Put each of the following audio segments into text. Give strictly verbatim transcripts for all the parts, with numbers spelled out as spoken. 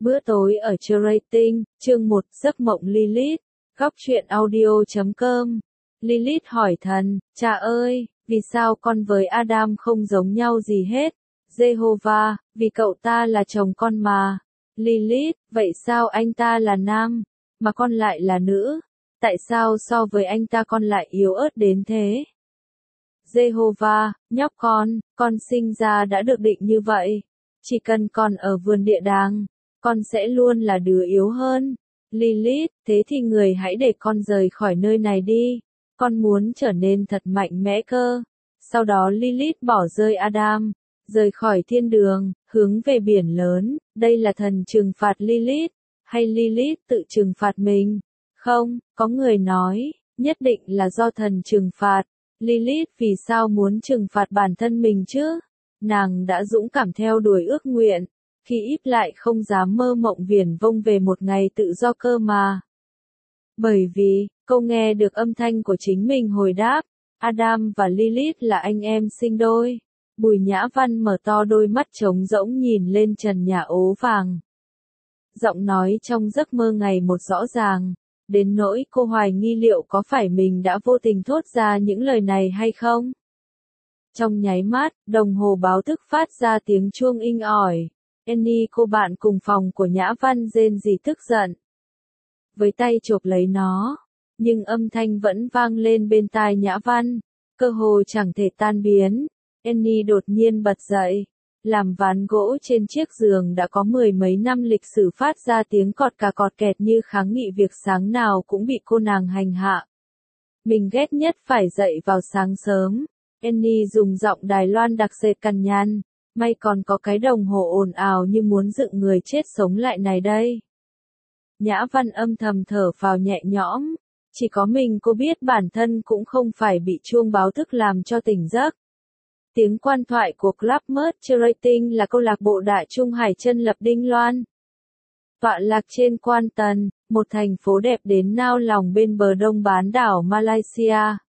Bữa tối ở Curating, chương một, giấc mộng Lilith, góc truyện audio chấm com. Lilith hỏi thần, cha ơi, vì sao con với Adam không giống nhau gì hết? Jehovah, vì cậu ta là chồng con mà. Lilith, vậy sao anh ta là nam, mà con lại là nữ? Tại sao so với anh ta con lại yếu ớt đến thế? Jehovah, nhóc con, con sinh ra đã được định như vậy. Chỉ cần con ở vườn địa đàng, con sẽ luôn là đứa yếu hơn. Lilith, thế thì người hãy để con rời khỏi nơi này đi. Con muốn trở nên thật mạnh mẽ cơ. Sau đó Lilith bỏ rơi Adam, rời khỏi thiên đường, hướng về biển lớn. Đây là thần trừng phạt Lilith, hay Lilith tự trừng phạt mình? Không, có người nói, nhất định là do thần trừng phạt. Lilith vì sao muốn trừng phạt bản thân mình chứ? Nàng đã dũng cảm theo đuổi ước nguyện, khi ít lại không dám mơ mộng viển vông về một ngày tự do cơ mà. Bởi vì, cô nghe được âm thanh của chính mình hồi đáp, Adam và Lilith là anh em sinh đôi. Bùi Nhã Văn mở to đôi mắt trống rỗng nhìn lên trần nhà ố vàng. Giọng nói trong giấc mơ ngày một rõ ràng, đến nỗi cô hoài nghi liệu có phải mình đã vô tình thốt ra những lời này hay không. Trong nháy mắt, đồng hồ báo thức phát ra tiếng chuông inh ỏi. Annie, cô bạn cùng phòng của Nhã Văn rên rỉ tức giận. Với tay chộp lấy nó, nhưng âm thanh vẫn vang lên bên tai Nhã Văn, cơ hồ chẳng thể tan biến. Annie đột nhiên bật dậy. Làm ván gỗ trên chiếc giường đã có mười mấy năm lịch sử phát ra tiếng cọt cà cọt kẹt như kháng nghị việc sáng nào cũng bị cô nàng hành hạ. Mình ghét nhất phải dậy vào sáng sớm. Annie dùng giọng Đài Loan đặc sệt cằn nhằn. May còn có cái đồng hồ ồn ào như muốn dựng người chết sống lại này đây. Nhã Văn âm thầm thở phào nhẹ nhõm. Chỉ có mình cô biết bản thân cũng không phải bị chuông báo thức làm cho tỉnh giấc. Tiếng quan thoại của Club Curating là câu lạc bộ đại trung hải chân lập Đinh Loan. Tọa lạc trên Quan Tần, một thành phố đẹp đến nao lòng bên bờ đông bán đảo Malaysia.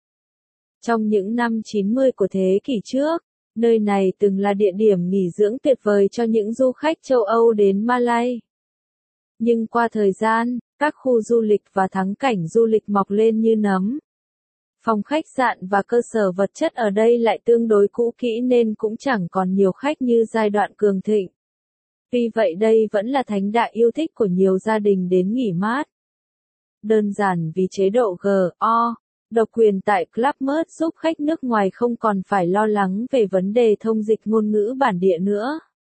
Trong những năm chín mươi của thế kỷ trước, nơi này từng là địa điểm nghỉ dưỡng tuyệt vời cho những du khách châu Âu đến Malay. Nhưng qua thời gian, các khu du lịch và thắng cảnh du lịch mọc lên như nấm. Phòng khách sạn và cơ sở vật chất ở đây lại tương đối cũ kỹ nên cũng chẳng còn nhiều khách như giai đoạn cường thịnh. Vì vậy đây vẫn là thánh địa yêu thích của nhiều gia đình đến nghỉ mát. Đơn giản vì chế độ G O, độc quyền tại Club Med giúp khách nước ngoài không còn phải lo lắng về vấn đề thông dịch ngôn ngữ bản địa nữa.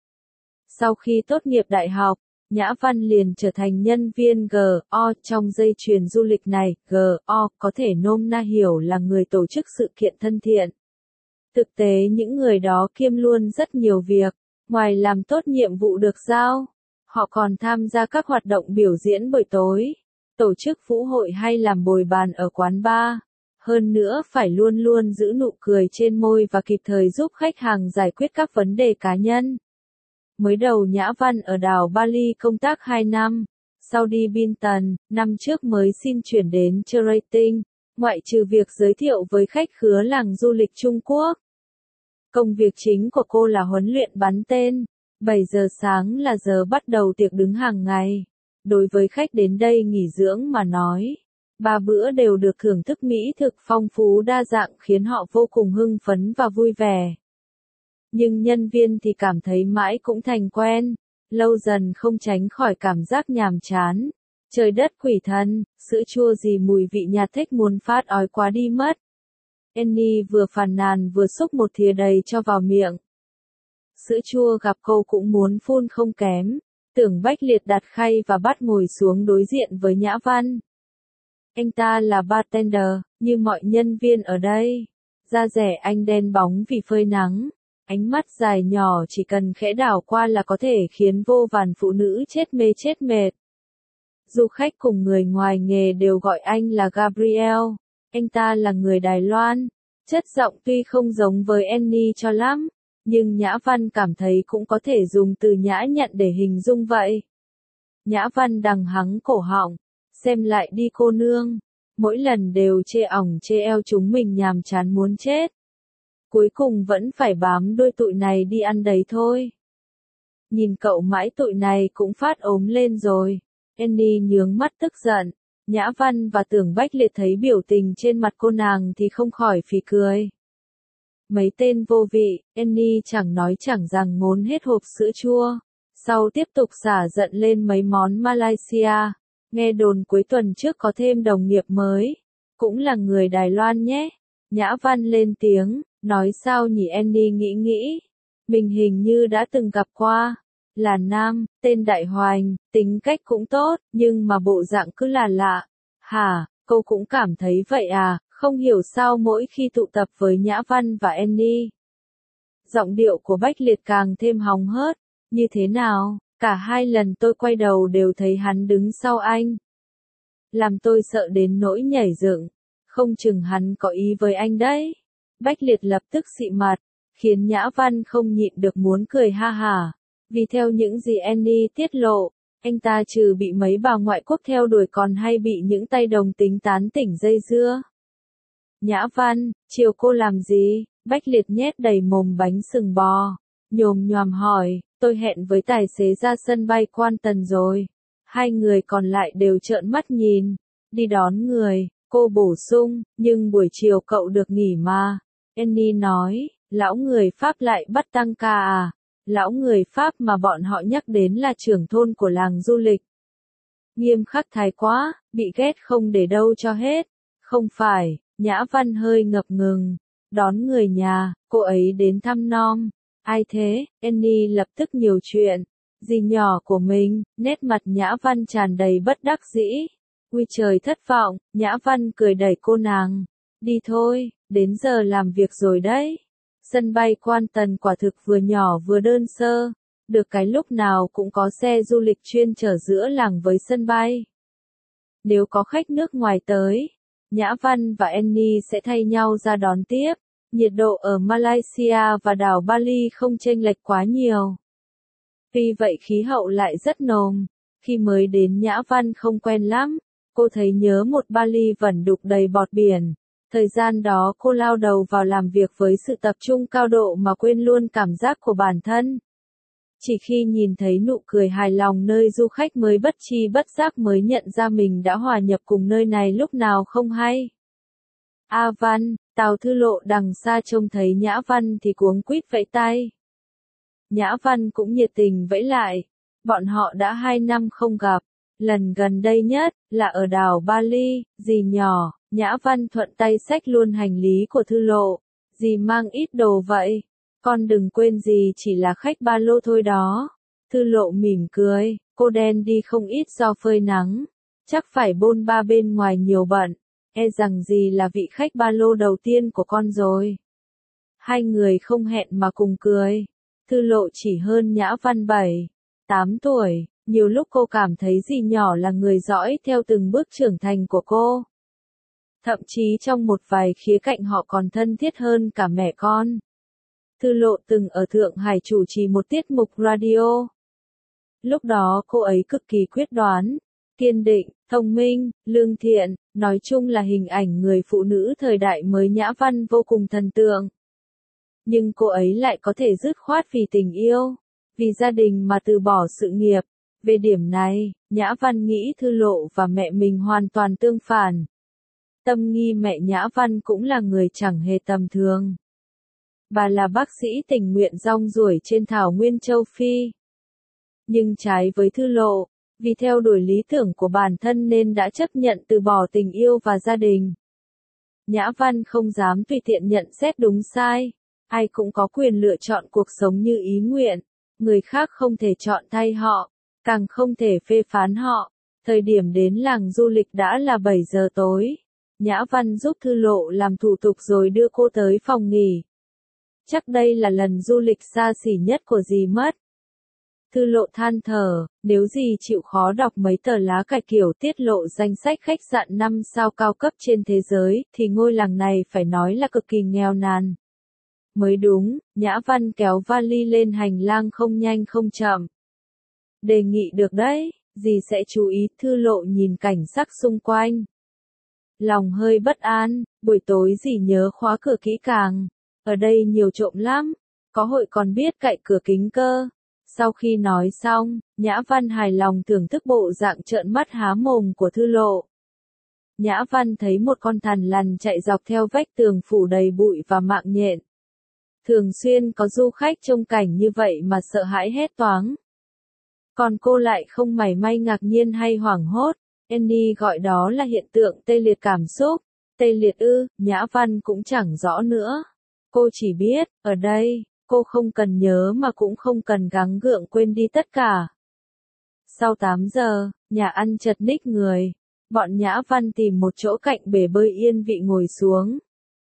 Sau khi tốt nghiệp đại học, Nhã Văn liền trở thành nhân viên G O trong dây chuyền du lịch này. G O có thể nôm na hiểu là người tổ chức sự kiện thân thiện. Thực tế những người đó kiêm luôn rất nhiều việc, ngoài làm tốt nhiệm vụ được giao, họ còn tham gia các hoạt động biểu diễn buổi tối, tổ chức vũ hội hay làm bồi bàn ở quán bar. Hơn nữa phải luôn luôn giữ nụ cười trên môi và kịp thời giúp khách hàng giải quyết các vấn đề cá nhân. Mới đầu Nhã Văn ở đảo Bali công tác hai năm, sau đi Bintan, năm trước mới xin chuyển đến Curating, ngoại trừ việc giới thiệu với khách khứa làng du lịch Trung Quốc. Công việc chính của cô là huấn luyện bắn tên, bảy giờ sáng là giờ bắt đầu tiệc đứng hàng ngày. Đối với khách đến đây nghỉ dưỡng mà nói, ba bữa đều được thưởng thức mỹ thực phong phú đa dạng khiến họ vô cùng hưng phấn và vui vẻ. Nhưng nhân viên thì cảm thấy mãi cũng thành quen, lâu dần không tránh khỏi cảm giác nhàm chán. Trời đất quỷ thần, sữa chua gì mùi vị nhạt thích muốn phát ói quá đi mất. Annie vừa phàn nàn vừa xúc một thìa đầy cho vào miệng. Sữa chua gặp cô cũng muốn phun không kém. Tưởng Bách Liệt đặt khay và bát ngồi xuống đối diện với Nhã Văn. Anh ta là bartender, như mọi nhân viên ở đây. Da rẻ anh đen bóng vì phơi nắng. Ánh mắt dài nhỏ chỉ cần khẽ đảo qua là có thể khiến vô vàn phụ nữ chết mê chết mệt. Du khách cùng người ngoài nghề đều gọi anh là Gabriel. Anh ta là người Đài Loan. Chất giọng tuy không giống với Annie cho lắm, nhưng Nhã Văn cảm thấy cũng có thể dùng từ nhã nhặn để hình dung vậy. Nhã Văn đằng hắng cổ họng, xem lại đi cô nương. Mỗi lần đều chê ỏng chê eo chúng mình nhàm chán muốn chết. Cuối cùng vẫn phải bám đôi tụi này đi ăn đấy thôi. nhìn cậu mãi tụi này cũng phát ốm lên rồi. Annie nhướng mắt tức giận. Nhã Văn và Tưởng Bách Liệt thấy biểu tình trên mặt cô nàng thì không khỏi phì cười. Mấy tên vô vị, Annie chẳng nói chẳng rằng ngốn hết hộp sữa chua. Sau tiếp tục xả giận lên mấy món Malaysia. Nghe đồn cuối tuần trước có thêm đồng nghiệp mới. Cũng là người Đài Loan nhé. Nhã Văn lên tiếng, nói sao nhỉ Annie nghĩ nghĩ. Mình hình như đã từng gặp qua. Là nam, tên Đại Hoành, tính cách cũng tốt, nhưng mà bộ dạng cứ là lạ. Hả, cô cũng cảm thấy vậy à, không hiểu sao mỗi khi tụ tập với Nhã Văn và Annie. Giọng điệu của Bách Liệt càng thêm hóng hớt, như thế nào, cả hai lần tôi quay đầu đều thấy hắn đứng sau anh. Làm tôi sợ đến nỗi nhảy dựng, không chừng hắn có ý với anh đấy. Bách Liệt lập tức xị mặt, khiến Nhã Văn không nhịn được muốn cười ha hả. Vì theo những gì Annie tiết lộ, anh ta trừ bị mấy bà ngoại quốc theo đuổi còn hay bị những tay đồng tính tán tỉnh dây dưa. Nhã Văn, chiều cô làm gì? Bách Liệt nhét đầy mồm bánh sừng bò. Nhồm nhoàm hỏi, tôi hẹn với tài xế ra sân bay Quan Tần rồi. Hai người còn lại đều trợn mắt nhìn. Đi đón người, cô bổ sung, nhưng buổi chiều cậu được nghỉ mà. Annie nói, lão người Pháp lại bắt tăng ca à? Lão người Pháp mà bọn họ nhắc đến là trưởng thôn của làng du lịch. Nghiêm khắc thái quá, bị ghét không để đâu cho hết. Không phải, Nhã Văn hơi ngập ngừng. Đón người nhà, cô ấy đến thăm nom. Ai thế? Annie lập tức nhiều chuyện. Dì nhỏ của mình, nét mặt Nhã Văn tràn đầy bất đắc dĩ. Ui trời thất vọng, Nhã Văn cười đẩy cô nàng. Đi thôi, đến giờ làm việc rồi đấy. Sân bay Quan Tần quả thực vừa nhỏ vừa đơn sơ, được cái lúc nào cũng có xe du lịch chuyên chở giữa làng với sân bay. Nếu có khách nước ngoài tới, Nhã Văn và Annie sẽ thay nhau ra đón tiếp. Nhiệt độ ở Malaysia và đảo Bali không chênh lệch quá nhiều. Vì vậy khí hậu lại rất nồm. Khi mới đến Nhã Văn không quen lắm, cô thấy nhớ một Bali vẩn đục đầy bọt biển. Thời gian đó cô lao đầu vào làm việc với sự tập trung cao độ mà quên luôn cảm giác của bản thân. Chỉ khi nhìn thấy nụ cười hài lòng nơi du khách mới bất tri bất giác mới nhận ra mình đã hòa nhập cùng nơi này lúc nào không hay. A Văn, Tào Thư Lộ đằng xa trông thấy Nhã Văn thì cuống quýt vẫy tay. Nhã Văn cũng nhiệt tình vẫy lại. Bọn họ đã hai năm không gặp. Lần gần đây nhất là ở đảo Bali, dì nhỏ. Nhã Văn thuận tay xách luôn hành lý của Thư Lộ. Dì mang ít đồ vậy. Con đừng quên dì chỉ là khách ba lô thôi đó. Thư Lộ mỉm cười, cô đen đi không ít do phơi nắng. Chắc phải bôn ba bên ngoài nhiều bận. E rằng dì là vị khách ba lô đầu tiên của con rồi. Hai người không hẹn mà cùng cười. Thư Lộ chỉ hơn Nhã Văn bảy, tám tuổi. Nhiều lúc cô cảm thấy dì nhỏ là người dõi theo từng bước trưởng thành của cô. Thậm chí trong một vài khía cạnh họ còn thân thiết hơn cả mẹ con. Thư Lộ từng ở Thượng Hải chủ trì một tiết mục radio. Lúc đó cô ấy cực kỳ quyết đoán, kiên định, thông minh, lương thiện, nói chung là hình ảnh người phụ nữ thời đại mới Nhã Văn vô cùng thần tượng. Nhưng cô ấy lại có thể dứt khoát vì tình yêu, vì gia đình mà từ bỏ sự nghiệp. Về điểm này, Nhã Văn nghĩ Thư Lộ và mẹ mình hoàn toàn tương phản. Tâm nghi mẹ Nhã Văn cũng là người chẳng hề tầm thường. Bà là bác sĩ tình nguyện rong ruổi trên thảo nguyên châu Phi. Nhưng trái với Thư Lộ, vì theo đuổi lý tưởng của bản thân nên đã chấp nhận từ bỏ tình yêu và gia đình. Nhã Văn không dám tùy tiện nhận xét đúng sai. Ai cũng có quyền lựa chọn cuộc sống như ý nguyện. Người khác không thể chọn thay họ, càng không thể phê phán họ. Thời điểm đến làng du lịch đã là bảy giờ tối. Nhã Văn giúp Thư Lộ làm thủ tục rồi đưa cô tới phòng nghỉ. Chắc đây là lần du lịch xa xỉ nhất của dì mất. Thư Lộ than thở, nếu dì chịu khó đọc mấy tờ lá cải kiểu tiết lộ danh sách khách sạn năm sao cao cấp trên thế giới, thì ngôi làng này phải nói là cực kỳ nghèo nàn. Mới đúng, Nhã Văn kéo vali lên hành lang không nhanh không chậm. Đề nghị được đấy, dì sẽ chú ý. Thư Lộ nhìn cảnh sắc xung quanh. Lòng hơi bất an, buổi tối dì nhớ khóa cửa kỹ càng. Ở đây nhiều trộm lắm, có hội còn biết cậy cửa kính cơ. Sau khi nói xong, Nhã Văn hài lòng thưởng thức bộ dạng trợn mắt há mồm của Thư Lộ. Nhã Văn thấy một con thằn lằn chạy dọc theo vách tường phủ đầy bụi và mạng nhện. Thường xuyên có du khách trông cảnh như vậy mà sợ hãi hét toáng. Còn cô lại không mảy may ngạc nhiên hay hoảng hốt. Annie gọi đó là hiện tượng tê liệt cảm xúc. Tê liệt ư, Nhã Văn cũng chẳng rõ nữa. Cô chỉ biết, ở đây, cô không cần nhớ mà cũng không cần gắng gượng quên đi tất cả. Sau tám giờ, nhà ăn chật ních người. Bọn Nhã Văn tìm một chỗ cạnh bể bơi yên vị ngồi xuống.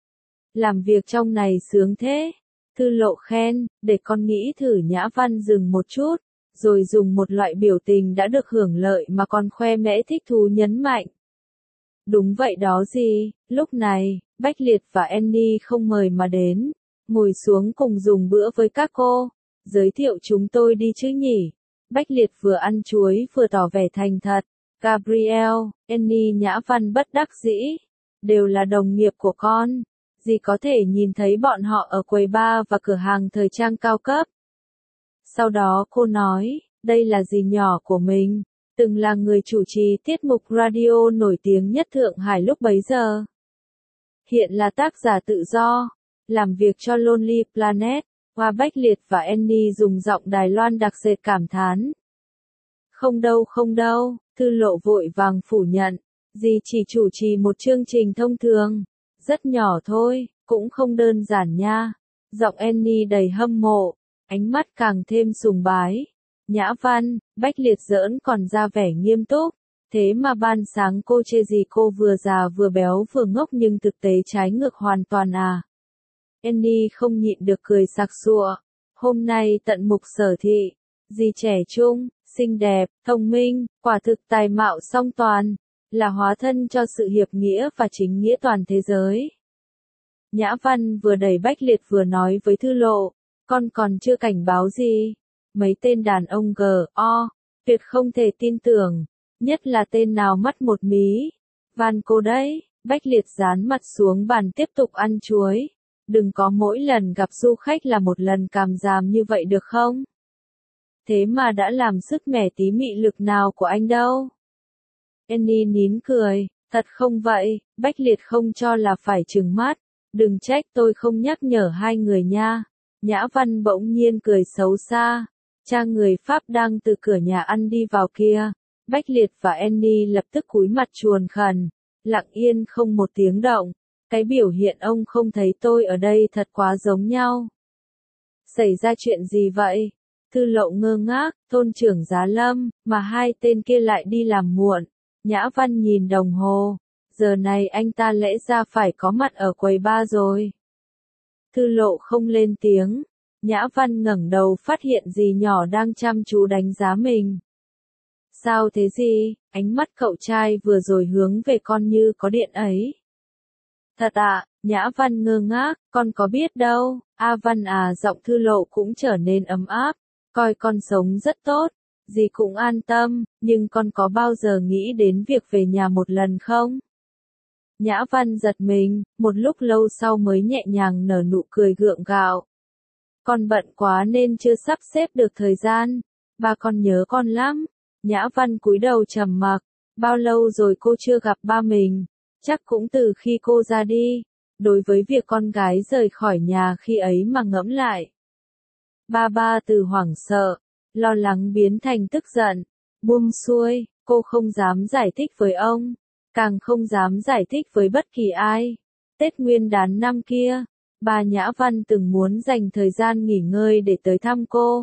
Làm việc trong này sướng thế. Thư Lộ khen, để con nghĩ thử. Nhã Văn dừng một chút, rồi dùng một loại biểu tình đã được hưởng lợi mà còn khoe mẽ thích thú nhấn mạnh. Đúng vậy đó gì, lúc này, Bách Liệt và Annie không mời mà đến, ngồi xuống cùng dùng bữa với các cô. Giới thiệu chúng tôi đi chứ nhỉ. Bách Liệt vừa ăn chuối vừa tỏ vẻ thành thật. Gabriel, Annie, Nhã Văn bất đắc dĩ. Đều là đồng nghiệp của con. Dì có thể nhìn thấy bọn họ ở quầy bar và cửa hàng thời trang cao cấp. Sau đó cô nói, đây là dì nhỏ của mình, từng là người chủ trì tiết mục radio nổi tiếng nhất Thượng Hải lúc bấy giờ. Hiện là tác giả tự do, làm việc cho Lonely Planet. Hoa Bách Liệt và Annie dùng giọng Đài Loan đặc sệt cảm thán. Không đâu không đâu, Thư Lộ vội vàng phủ nhận, dì chỉ chủ trì một chương trình thông thường, rất nhỏ thôi, cũng không đơn giản nha. Giọng Annie đầy hâm mộ, ánh mắt càng thêm sùng bái. Nhã Văn, Bách Liệt giỡn còn ra vẻ nghiêm túc, thế mà ban sáng cô chê gì cô vừa già vừa béo vừa ngốc nhưng thực tế trái ngược hoàn toàn à. Annie không nhịn được cười sặc sụa, hôm nay tận mục sở thị, dì trẻ trung, xinh đẹp, thông minh, quả thực tài mạo song toàn, là hóa thân cho sự hiệp nghĩa và chính nghĩa toàn thế giới. Nhã Văn vừa đẩy Bách Liệt vừa nói với Thư Lộ, con còn chưa cảnh báo gì. Mấy tên đàn ông gờ o, tuyệt không thể tin tưởng, nhất là tên nào mắt một mí. Van cô đấy, Bách Liệt dán mặt xuống bàn tiếp tục ăn chuối. Đừng có mỗi lần gặp du khách là một lần càm ràm như vậy được không? Thế mà đã làm sứt mẻ tí mị lực nào của anh đâu. Annie nín cười, thật không vậy, Bách Liệt không cho là phải trừng mắt. Đừng trách tôi không nhắc nhở hai người nha. Nhã Văn bỗng nhiên cười xấu xa. Cha người Pháp đang từ cửa nhà ăn đi vào kia. Bách Liệt và Annie lập tức cúi mặt chuồn khẩn, lặng yên không một tiếng động. Cái biểu hiện ông không thấy tôi ở đây thật quá giống nhau. Xảy ra chuyện gì vậy? Thư Lộ ngơ ngác, thôn trưởng Giá Lâm, mà hai tên kia lại đi làm muộn. Nhã Văn nhìn đồng hồ, giờ này anh ta lẽ ra phải có mặt ở quầy bar rồi. Thư Lộ không lên tiếng. Nhã Văn ngẩng đầu phát hiện dì nhỏ đang chăm chú đánh giá mình. Sao thế gì? Ánh mắt cậu trai vừa rồi hướng về con như có điện ấy. Thật ạ, à, Nhã Văn ngơ ngác, con có biết đâu. A Văn à, giọng Thư Lộ cũng trở nên ấm áp. Coi con sống rất tốt, dì cũng an tâm, nhưng con có bao giờ nghĩ đến việc về nhà một lần không? Nhã Văn giật mình, một lúc lâu sau mới nhẹ nhàng nở nụ cười gượng gạo. Con bận quá nên chưa sắp xếp được thời gian, ba con nhớ con lắm. Nhã Văn cúi đầu trầm mặc, bao lâu rồi cô chưa gặp ba mình, chắc cũng từ khi cô ra đi. Đối với việc con gái rời khỏi nhà khi ấy mà ngẫm lại. Ba ba từ hoảng sợ, lo lắng biến thành tức giận, buông xuôi, cô không dám giải thích với ông, càng không dám giải thích với bất kỳ ai. Tết Nguyên đán năm kia, bà Nhã Văn từng muốn dành thời gian nghỉ ngơi để tới thăm cô.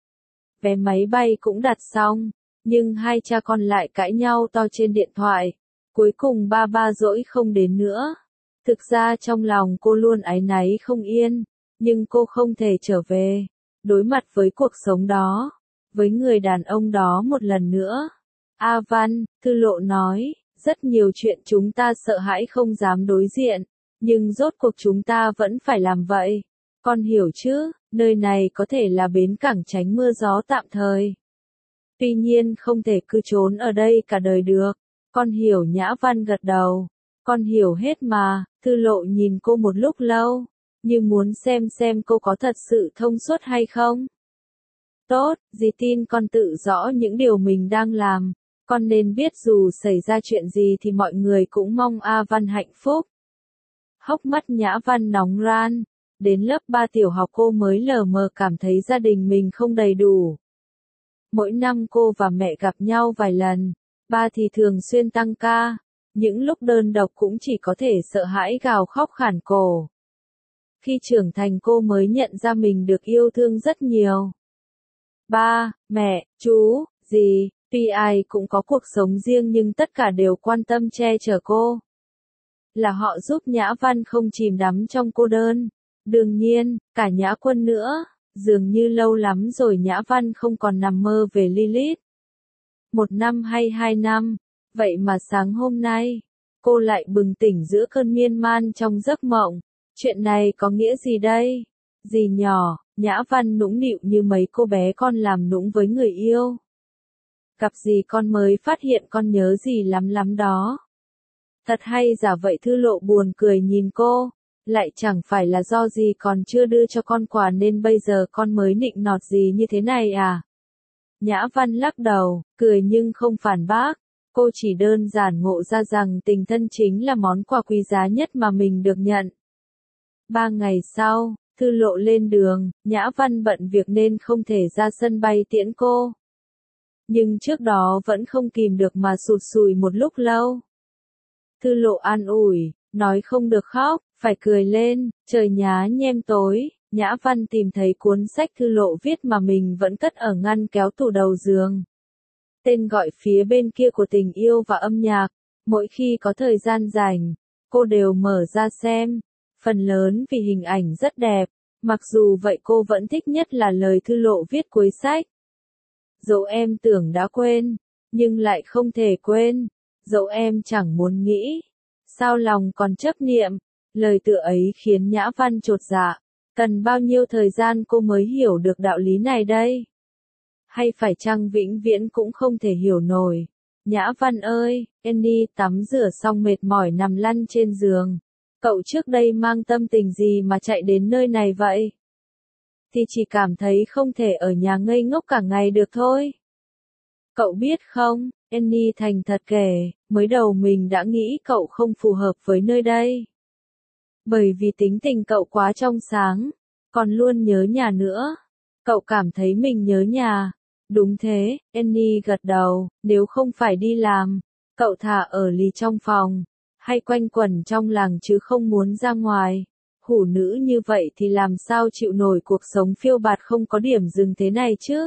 Vé máy bay cũng đặt xong, nhưng hai cha con lại cãi nhau to trên điện thoại. Cuối cùng ba ba dỗi không đến nữa. Thực ra trong lòng cô luôn áy náy không yên, nhưng cô không thể trở về, đối mặt với cuộc sống đó, với người đàn ông đó một lần nữa. A Văn, Thư Lộ nói, rất nhiều chuyện chúng ta sợ hãi không dám đối diện, nhưng rốt cuộc chúng ta vẫn phải làm vậy. Con hiểu chứ, nơi này có thể là bến cảng tránh mưa gió tạm thời. Tuy nhiên không thể cứ trốn ở đây cả đời được. Con hiểu. Nhã Văn gật đầu. Con hiểu hết mà. Thư Lộ nhìn cô một lúc lâu, như muốn xem xem cô có thật sự thông suốt hay không. Tốt, dì tin con tự rõ những điều mình đang làm. Con nên biết dù xảy ra chuyện gì thì mọi người cũng mong A Văn hạnh phúc. Hốc mắt Nhã Văn nóng ran. Đến lớp ba tiểu học cô mới lờ mờ cảm thấy gia đình mình không đầy đủ. Mỗi năm cô và mẹ gặp nhau vài lần, ba thì thường xuyên tăng ca. Những lúc đơn độc cũng chỉ có thể sợ hãi gào khóc khản cổ. Khi trưởng thành cô mới nhận ra mình được yêu thương rất nhiều. Ba, mẹ, chú, dì, tuy ai cũng có cuộc sống riêng nhưng tất cả đều quan tâm che chở cô. Là họ giúp Nhã Văn không chìm đắm trong cô đơn. Đương nhiên, cả Nhã Quân nữa. Dường như lâu lắm rồi Nhã Văn không còn nằm mơ về Lilith. Một năm hay hai năm, vậy mà sáng hôm nay, cô lại bừng tỉnh giữa cơn miên man trong giấc mộng. Chuyện này có nghĩa gì đây? Dì nhỏ, Nhã Văn nũng nịu như mấy cô bé con làm nũng với người yêu. Gặp dì con mới phát hiện con nhớ dì lắm lắm đó. Thật hay giả vậy? Thư Lộ buồn cười nhìn cô. Lại chẳng phải là do dì còn chưa đưa cho con quà nên bây giờ con mới nịnh nọt dì như thế này à? Nhã Văn lắc đầu, cười nhưng không phản bác. Cô chỉ đơn giản ngộ ra rằng tình thân chính là món quà quý giá nhất mà mình được nhận. Ba ngày sau, Thư Lộ lên đường, Nhã Văn bận việc nên không thể ra sân bay tiễn cô. Nhưng trước đó vẫn không kìm được mà sụt sùi một lúc lâu. Thư Lộ an ủi, nói không được khóc, phải cười lên, trời nhá nhem tối. Nhã Văn tìm thấy cuốn sách Thư Lộ viết mà mình vẫn cất ở ngăn kéo tủ đầu giường. Tên gọi phía bên kia của tình yêu và âm nhạc. Mỗi khi có thời gian rảnh, cô đều mở ra xem. Phần lớn vì hình ảnh rất đẹp. Mặc dù vậy cô vẫn thích nhất là lời Thư Lộ viết cuối sách. Dẫu em tưởng đã quên, nhưng lại không thể quên. Dẫu em chẳng muốn nghĩ, sao lòng còn chấp niệm. Lời tựa ấy khiến Nhã Văn chột dạ. Cần bao nhiêu thời gian cô mới hiểu được đạo lý này đây? Hay phải chăng vĩnh viễn cũng không thể hiểu nổi? Nhã Văn ơi, Annie tắm rửa xong mệt mỏi nằm lăn trên giường. Cậu trước đây mang tâm tình gì mà chạy đến nơi này vậy? Thì chỉ cảm thấy không thể ở nhà ngây ngốc cả ngày được thôi. Cậu biết không, Annie thành thật kể, mới đầu mình đã nghĩ cậu không phù hợp với nơi đây. Bởi vì tính tình cậu quá trong sáng, còn luôn nhớ nhà nữa. Cậu cảm thấy mình nhớ nhà. Đúng thế, Annie gật đầu, nếu không phải đi làm, cậu thà ở lì trong phòng, hay quanh quẩn trong làng chứ không muốn ra ngoài. Hủ nữ như vậy thì làm sao chịu nổi cuộc sống phiêu bạt không có điểm dừng thế này chứ?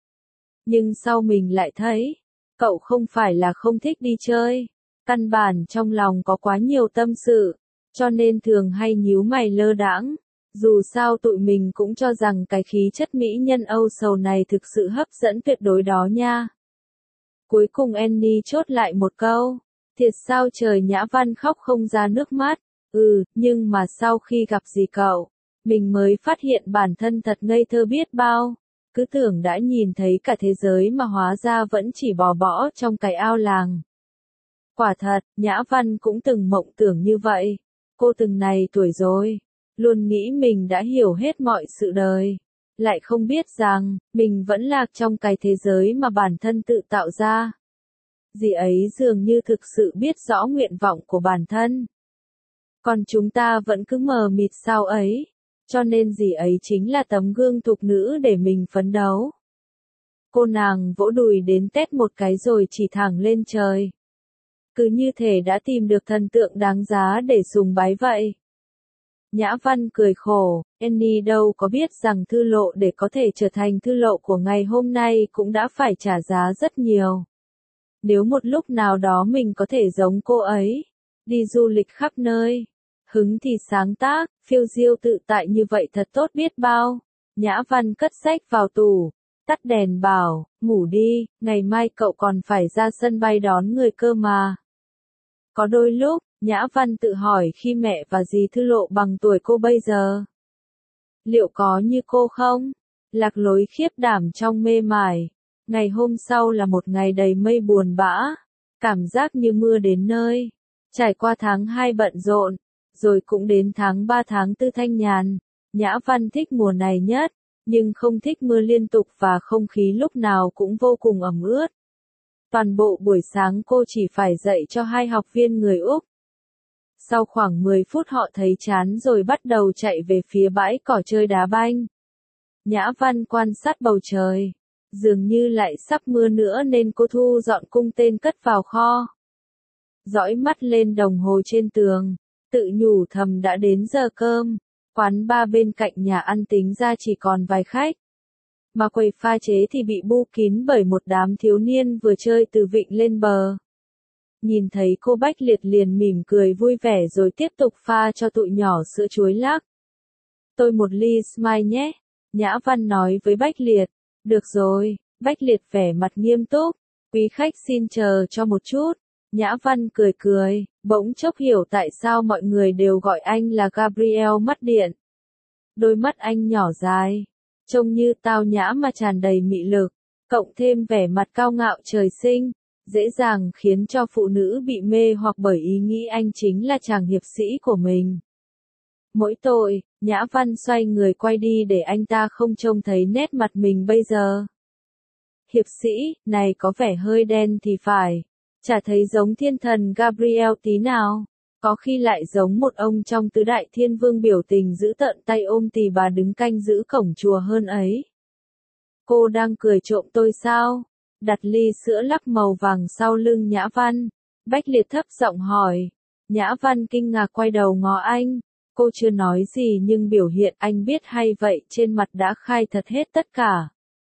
Nhưng sau mình lại thấy, cậu không phải là không thích đi chơi, căn bản trong lòng có quá nhiều tâm sự, cho nên thường hay nhíu mày lơ đãng. Dù sao tụi mình cũng cho rằng cái khí chất mỹ nhân Âu sầu này thực sự hấp dẫn tuyệt đối đó nha. Cuối cùng Annie chốt lại một câu, thiệt sao trời. Nhã Văn khóc không ra nước mắt. Ừ, nhưng mà sau khi gặp dì cậu, mình mới phát hiện bản thân thật ngây thơ biết bao. Cứ tưởng đã nhìn thấy cả thế giới mà hóa ra vẫn chỉ bò bõ trong cái ao làng. Quả thật, Nhã Văn cũng từng mộng tưởng như vậy. Cô từng này tuổi rồi, luôn nghĩ mình đã hiểu hết mọi sự đời. Lại không biết rằng, mình vẫn lạc trong cái thế giới mà bản thân tự tạo ra. Dì ấy dường như thực sự biết rõ nguyện vọng của bản thân. Còn chúng ta vẫn cứ mờ mịt sao ấy. Cho nên dì ấy chính là tấm gương thục nữ để mình phấn đấu. Cô nàng vỗ đùi đến tét một cái rồi chỉ thẳng lên trời. Cứ như thể đã tìm được thần tượng đáng giá để sùng bái vậy. Nhã Văn cười khổ, Annie đâu có biết rằng Thư Lộ để có thể trở thành Thư Lộ của ngày hôm nay cũng đã phải trả giá rất nhiều. Nếu một lúc nào đó mình có thể giống cô ấy, đi du lịch khắp nơi, hứng thì sáng tác, phiêu diêu tự tại như vậy thật tốt biết bao. Nhã Văn cất sách vào tủ, tắt đèn bảo, ngủ đi, ngày mai cậu còn phải ra sân bay đón người cơ mà. Có đôi lúc, Nhã Văn tự hỏi khi mẹ và dì Thư Lộ bằng tuổi cô bây giờ, liệu có như cô không? Lạc lối khiếp đảm trong mê mải. Ngày hôm sau là một ngày đầy mây buồn bã, cảm giác như mưa đến nơi. Trải qua tháng hai bận rộn, rồi cũng đến tháng ba tháng tư thanh nhàn. Nhã Văn thích mùa này nhất. nhưng không thích mưa liên tục và không khí lúc nào cũng vô cùng ẩm ướt. Toàn bộ buổi sáng cô chỉ phải dạy cho hai học viên người Úc. Sau khoảng mười phút họ thấy chán rồi bắt đầu chạy về phía bãi cỏ chơi đá banh. Nhã Văn quan sát bầu trời. Dường như lại sắp mưa nữa nên cô thu dọn cung tên cất vào kho. Dõi mắt lên đồng hồ trên tường, tự nhủ thầm đã đến giờ cơm. Quán bar bên cạnh nhà ăn tính ra chỉ còn vài khách. Mà quầy pha chế thì bị bu kín bởi một đám thiếu niên vừa chơi từ vịnh lên bờ. Nhìn thấy cô Bách Liệt liền mỉm cười vui vẻ rồi tiếp tục pha cho tụi nhỏ sữa chuối lắc. Tôi một ly Smile nhé, Nhã Văn nói với Bách Liệt. Được rồi, Bách Liệt vẻ mặt nghiêm túc. Quý khách xin chờ cho một chút. Nhã Văn cười cười, bỗng chốc hiểu tại sao mọi người đều gọi anh là Gabriel mắt điện. Đôi mắt anh nhỏ dài, trông như tao nhã mà tràn đầy mị lực, cộng thêm vẻ mặt cao ngạo trời sinh, dễ dàng khiến cho phụ nữ bị mê hoặc bởi ý nghĩ anh chính là chàng hiệp sĩ của mình. Mỗi tội, Nhã Văn xoay người quay đi để anh ta không trông thấy nét mặt mình bây giờ. Hiệp sĩ, này có vẻ hơi đen thì phải. Chả thấy giống thiên thần Gabriel tí nào. Có khi lại giống một ông trong tứ đại thiên vương biểu tình giữ tợn tay ôm tỳ bà đứng canh giữ cổng chùa hơn ấy. Cô đang cười trộm tôi sao? Đặt ly sữa lắc màu vàng sau lưng Nhã Văn. Bách Liệt thấp giọng hỏi. Nhã Văn kinh ngạc quay đầu ngó anh. Cô chưa nói gì nhưng biểu hiện anh biết hay vậy trên mặt đã khai thật hết tất cả.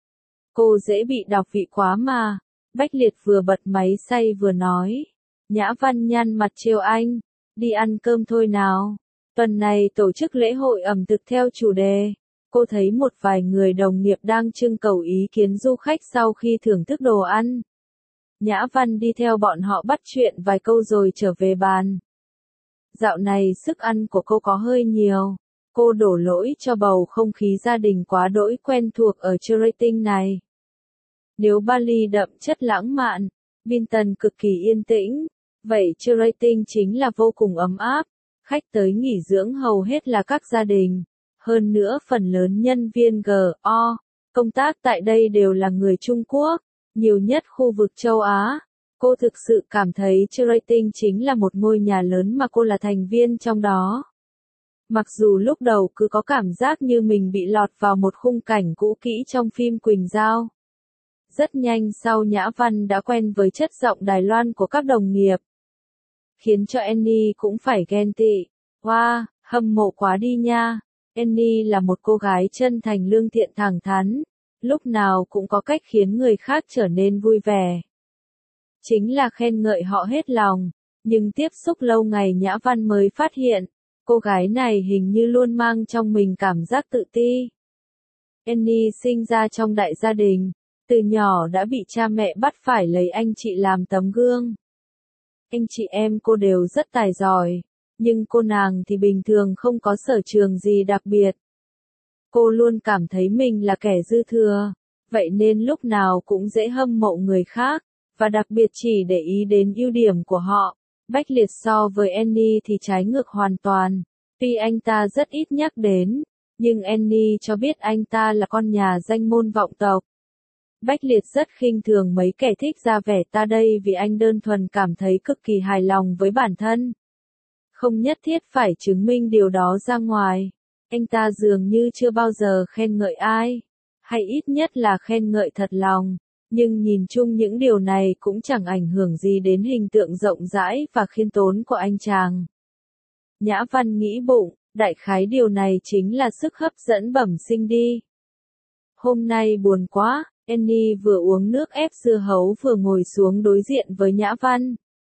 Cô dễ bị đọc vị quá mà. Bách Liệt vừa bật máy xay vừa nói. Nhã Văn nhăn mặt trêu anh. Đi ăn cơm thôi nào. Tuần này tổ chức lễ hội ẩm thực theo chủ đề. Cô thấy một vài người đồng nghiệp đang trưng cầu ý kiến du khách sau khi thưởng thức đồ ăn. Nhã Văn đi theo bọn họ bắt chuyện vài câu rồi trở về bàn. Dạo này sức ăn của cô có hơi nhiều. Cô đổ lỗi cho bầu không khí gia đình quá đỗi quen thuộc ở Cherating này. Nếu Bali đậm chất lãng mạn, Bintan cực kỳ yên tĩnh, vậy Cherating chính là vô cùng ấm áp. Khách tới nghỉ dưỡng hầu hết là các gia đình. Hơn nữa phần lớn nhân viên G O công tác tại đây đều là người Trung Quốc, nhiều nhất khu vực châu Á. Cô thực sự cảm thấy Cherating chính là một ngôi nhà lớn mà cô là thành viên trong đó. Mặc dù lúc đầu cứ có cảm giác như mình bị lọt vào một khung cảnh cũ kỹ trong phim Quỳnh Giao. Rất nhanh sau Nhã Văn đã quen với chất giọng Đài Loan của các đồng nghiệp. Khiến cho Annie cũng phải ghen tị. Wow, hâm mộ quá đi nha. Annie là một cô gái chân thành lương thiện thẳng thắn. Lúc nào cũng có cách khiến người khác trở nên vui vẻ. Chính là khen ngợi họ hết lòng. Nhưng tiếp xúc lâu ngày Nhã Văn mới phát hiện. Cô gái này hình như luôn mang trong mình cảm giác tự ti. Annie sinh ra trong đại gia đình. Từ nhỏ đã bị cha mẹ bắt phải lấy anh chị làm tấm gương. Anh chị em cô đều rất tài giỏi, nhưng cô nàng thì bình thường không có sở trường gì đặc biệt. Cô luôn cảm thấy mình là kẻ dư thừa, vậy nên lúc nào cũng dễ hâm mộ người khác, và đặc biệt chỉ để ý đến ưu điểm của họ. Bách Liệt so với Annie thì trái ngược hoàn toàn, tuy anh ta rất ít nhắc đến, nhưng Annie cho biết anh ta là con nhà danh môn vọng tộc. Bách Liệt rất khinh thường mấy kẻ thích ra vẻ ta đây vì anh đơn thuần cảm thấy cực kỳ hài lòng với bản thân. Không nhất thiết phải chứng minh điều đó ra ngoài. Anh ta dường như chưa bao giờ khen ngợi ai, hay ít nhất là khen ngợi thật lòng. Nhưng nhìn chung những điều này cũng chẳng ảnh hưởng gì đến hình tượng rộng rãi và khiêm tốn của anh chàng. Nhã Văn nghĩ bụng, đại khái điều này chính là sức hấp dẫn bẩm sinh đi. Hôm nay buồn quá. Annie vừa uống nước ép dưa hấu vừa ngồi xuống đối diện với Nhã Văn.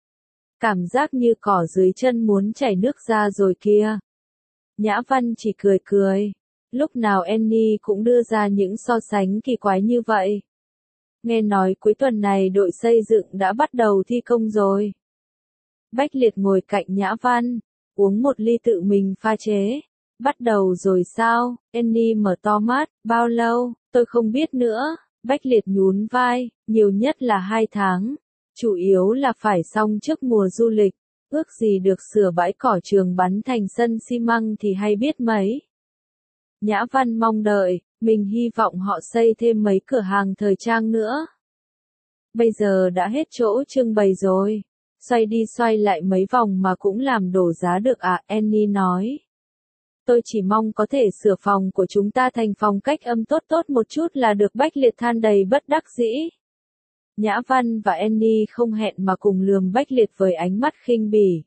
Cảm giác như cỏ dưới chân muốn chảy nước ra rồi kia. Nhã Văn chỉ cười cười. Lúc nào Annie cũng đưa ra những so sánh kỳ quái như vậy. Nghe nói cuối tuần này đội xây dựng đã bắt đầu thi công rồi. Bách Liệt ngồi cạnh Nhã Văn, uống một ly tự mình pha chế. Bắt đầu rồi sao? Annie mở to mắt, bao lâu, tôi không biết nữa. Bách Liệt nhún vai, nhiều nhất là hai tháng. Chủ yếu là phải xong trước mùa du lịch. Ước gì được sửa bãi cỏ trường bắn thành sân xi măng thì hay biết mấy. Nhã Văn mong đợi, mình hy vọng họ xây thêm mấy cửa hàng thời trang nữa. Bây giờ đã hết chỗ trưng bày rồi. Xoay đi xoay lại mấy vòng mà cũng làm đổ giá được à, Annie nói. Tôi chỉ mong có thể sửa phòng của chúng ta thành phòng cách âm tốt tốt một chút là được, Bách Liệt than đầy bất đắc dĩ. Nhã Văn và Annie không hẹn mà cùng lườm Bách Liệt với ánh mắt khinh bỉ.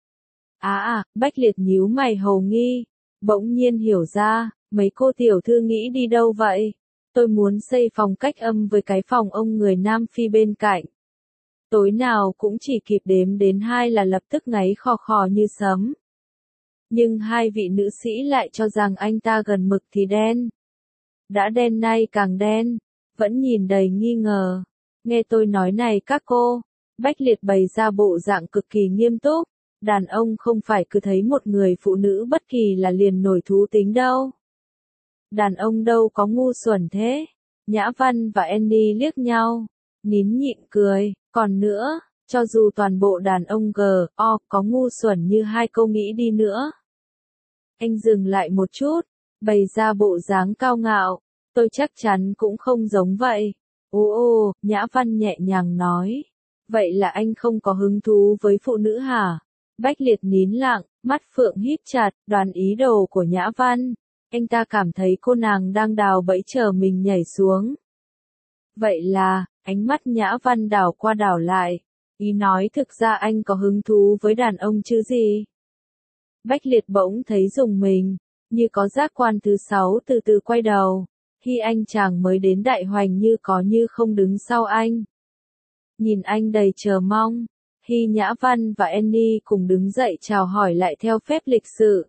À à, Bách Liệt nhíu mày hồ nghi, bỗng nhiên hiểu ra, mấy cô tiểu thư nghĩ đi đâu vậy? Tôi muốn xây phòng cách âm với cái phòng ông người Nam Phi bên cạnh. Tối nào cũng chỉ kịp đếm đến hai là lập tức ngáy khò khò như sấm. Nhưng hai vị nữ sĩ lại cho rằng anh ta gần mực thì đen. Đã đen nay càng đen, vẫn nhìn đầy nghi ngờ. Nghe tôi nói này các cô, Bách Liệt bày ra bộ dạng cực kỳ nghiêm túc. Đàn ông không phải cứ thấy một người phụ nữ bất kỳ là liền nổi thú tính đâu. Đàn ông đâu có ngu xuẩn thế. Nhã Văn và Annie liếc nhau, nín nhịn cười. Còn nữa, cho dù toàn bộ đàn ông G O có ngu xuẩn như hai câu nghĩ đi nữa. Anh dừng lại một chút, bày ra bộ dáng cao ngạo. Tôi chắc chắn cũng không giống vậy. Ồ ồ, Nhã Văn nhẹ nhàng nói. Vậy là anh không có hứng thú với phụ nữ hả? Bách Liệt nín lặng, mắt phượng híp chặt, đoán ý đồ của Nhã Văn. Anh ta cảm thấy cô nàng đang đào bẫy chờ mình nhảy xuống. Vậy là, ánh mắt Nhã Văn đảo qua đảo lại. Ý nói thực ra anh có hứng thú với đàn ông chứ gì? Bách Liệt bỗng thấy rùng mình, như có giác quan thứ sáu từ từ quay đầu. Khi anh chàng mới đến Đại Hoành như có như không đứng sau anh. Nhìn anh đầy chờ mong. Khi Nhã Văn và Annie cùng đứng dậy chào hỏi lại theo phép lịch sự.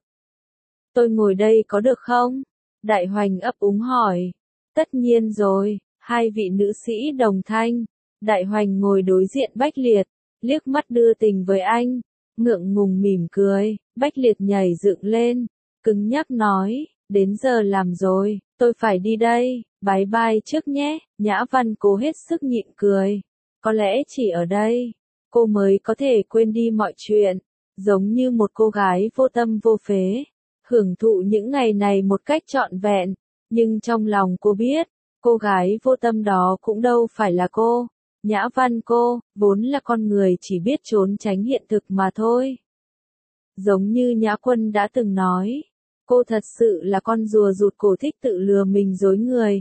Tôi ngồi đây có được không? Đại Hoành ấp úng hỏi. Tất nhiên rồi, hai vị nữ sĩ đồng thanh. Đại Hoành ngồi đối diện Bách Liệt, liếc mắt đưa tình với anh, ngượng ngùng mỉm cười. Bách Liệt nhảy dựng lên, cứng nhắc nói, đến giờ làm rồi, tôi phải đi đây, bye bye trước nhé. Nhã Văn cố hết sức nhịn cười. Có lẽ chỉ ở đây, cô mới có thể quên đi mọi chuyện, giống như một cô gái vô tâm vô phế, hưởng thụ những ngày này một cách trọn vẹn, nhưng trong lòng cô biết, cô gái vô tâm đó cũng đâu phải là cô. Nhã Văn cô, vốn là con người chỉ biết trốn tránh hiện thực mà thôi. Giống như Nhã Quân đã từng nói, cô thật sự là con rùa rụt cổ thích tự lừa mình dối người.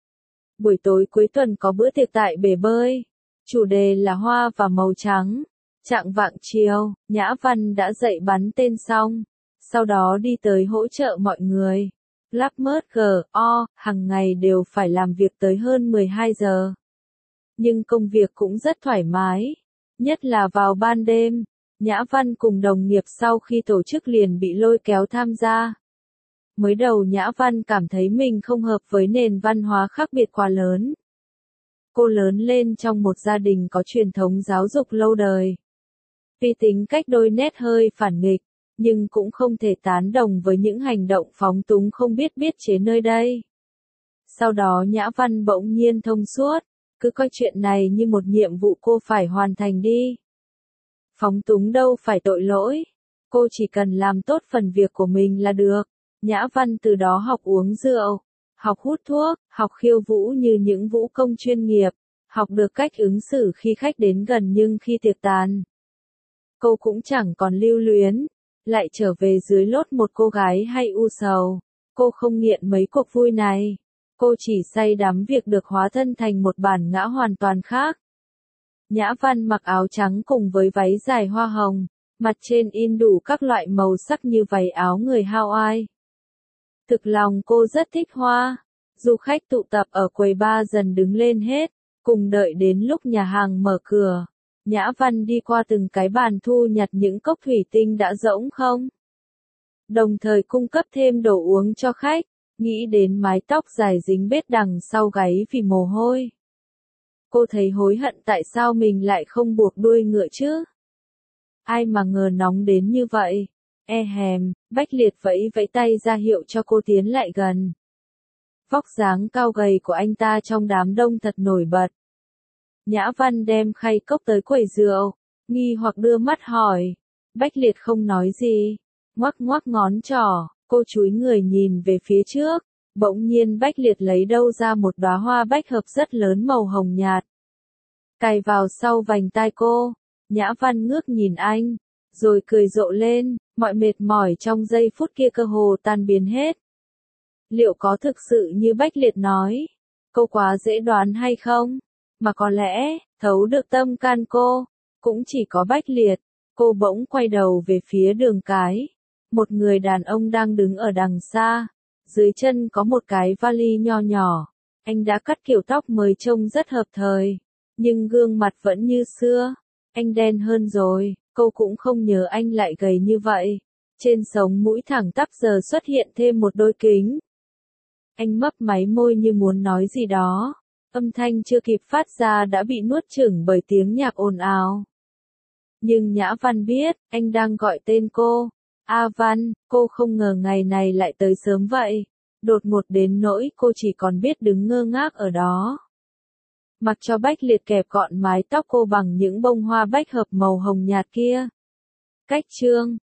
Buổi tối cuối tuần có bữa tiệc tại bể bơi. Chủ đề là hoa và màu trắng. Chạng vạng chiều, Nhã Văn đã dậy bắn tên xong. Sau đó đi tới hỗ trợ mọi người. Blackbird G O, hàng ngày đều phải làm việc tới hơn mười hai giờ. Nhưng công việc cũng rất thoải mái. Nhất là vào ban đêm. Nhã Văn cùng đồng nghiệp sau khi tổ chức liền bị lôi kéo tham gia. Mới đầu Nhã Văn cảm thấy mình không hợp với nền văn hóa khác biệt quá lớn. Cô lớn lên trong một gia đình có truyền thống giáo dục lâu đời. Tuy tính cách đôi nét hơi phản nghịch, nhưng cũng không thể tán đồng với những hành động phóng túng không biết biết chế nơi đây. Sau đó Nhã Văn bỗng nhiên thông suốt, cứ coi chuyện này như một nhiệm vụ cô phải hoàn thành đi. Phóng túng đâu phải tội lỗi, cô chỉ cần làm tốt phần việc của mình là được. Nhã Văn từ đó học uống rượu, học hút thuốc, học khiêu vũ như những vũ công chuyên nghiệp, học được cách ứng xử khi khách đến gần nhưng khi tiệc tàn. Cô cũng chẳng còn lưu luyến, lại trở về dưới lốt một cô gái hay u sầu. Cô không nghiện mấy cuộc vui này. Cô chỉ say đắm việc được hóa thân thành một bản ngã hoàn toàn khác. Nhã Văn mặc áo trắng cùng với váy dài hoa hồng, mặt trên in đủ các loại màu sắc như váy áo người Hawaii. Thực lòng cô rất thích hoa. Du khách tụ tập ở quầy bar dần đứng lên hết, cùng đợi đến lúc nhà hàng mở cửa. Nhã Văn đi qua từng cái bàn thu nhặt những cốc thủy tinh đã rỗng không. Đồng thời cung cấp thêm đồ uống cho khách, nghĩ đến mái tóc dài dính bết đằng sau gáy vì mồ hôi. Cô thấy hối hận tại sao mình lại không buộc đuôi ngựa chứ. Ai mà ngờ nóng đến như vậy. E hèm, Bách Liệt vẫy vẫy tay ra hiệu cho cô tiến lại gần. Vóc dáng cao gầy của anh ta trong đám đông thật nổi bật. Nhã Văn đem khay cốc tới quầy rượu, nghi hoặc đưa mắt hỏi. Bách Liệt không nói gì, ngoắc ngoắc ngón trỏ, Cô chúi người nhìn về phía trước, bỗng nhiên Bách Liệt lấy đâu ra một đóa hoa bách hợp rất lớn màu hồng nhạt. Cài vào sau vành tai cô, Nhã Văn ngước nhìn anh, rồi cười rộ lên, mọi mệt mỏi trong giây phút kia cơ hồ tan biến hết. Liệu có thực sự như Bách Liệt nói, cô quá dễ đoán hay không? Mà có lẽ, thấu được tâm can cô, cũng chỉ có Bách Liệt. Cô bỗng quay đầu về phía đường cái. Một người đàn ông đang đứng ở đằng xa. Dưới chân có một cái vali nho nhỏ. Anh đã cắt kiểu tóc mới trông rất hợp thời. Nhưng gương mặt vẫn như xưa. Anh đen hơn rồi, cô cũng không nhớ anh lại gầy như vậy. Trên sống mũi thẳng tắp giờ xuất hiện thêm một đôi kính. Anh mấp máy môi như muốn nói gì đó. Âm thanh chưa kịp phát ra đã bị nuốt chửng bởi tiếng nhạc ồn ào. Nhưng Nhã Văn biết, anh đang gọi tên cô. A Văn, cô không ngờ ngày này lại tới sớm vậy. Đột ngột đến nỗi cô chỉ còn biết đứng ngơ ngác ở đó. Mặc cho Bách Liệt kẹp gọn mái tóc cô bằng những bông hoa bách hợp màu hồng nhạt kia. Cách chương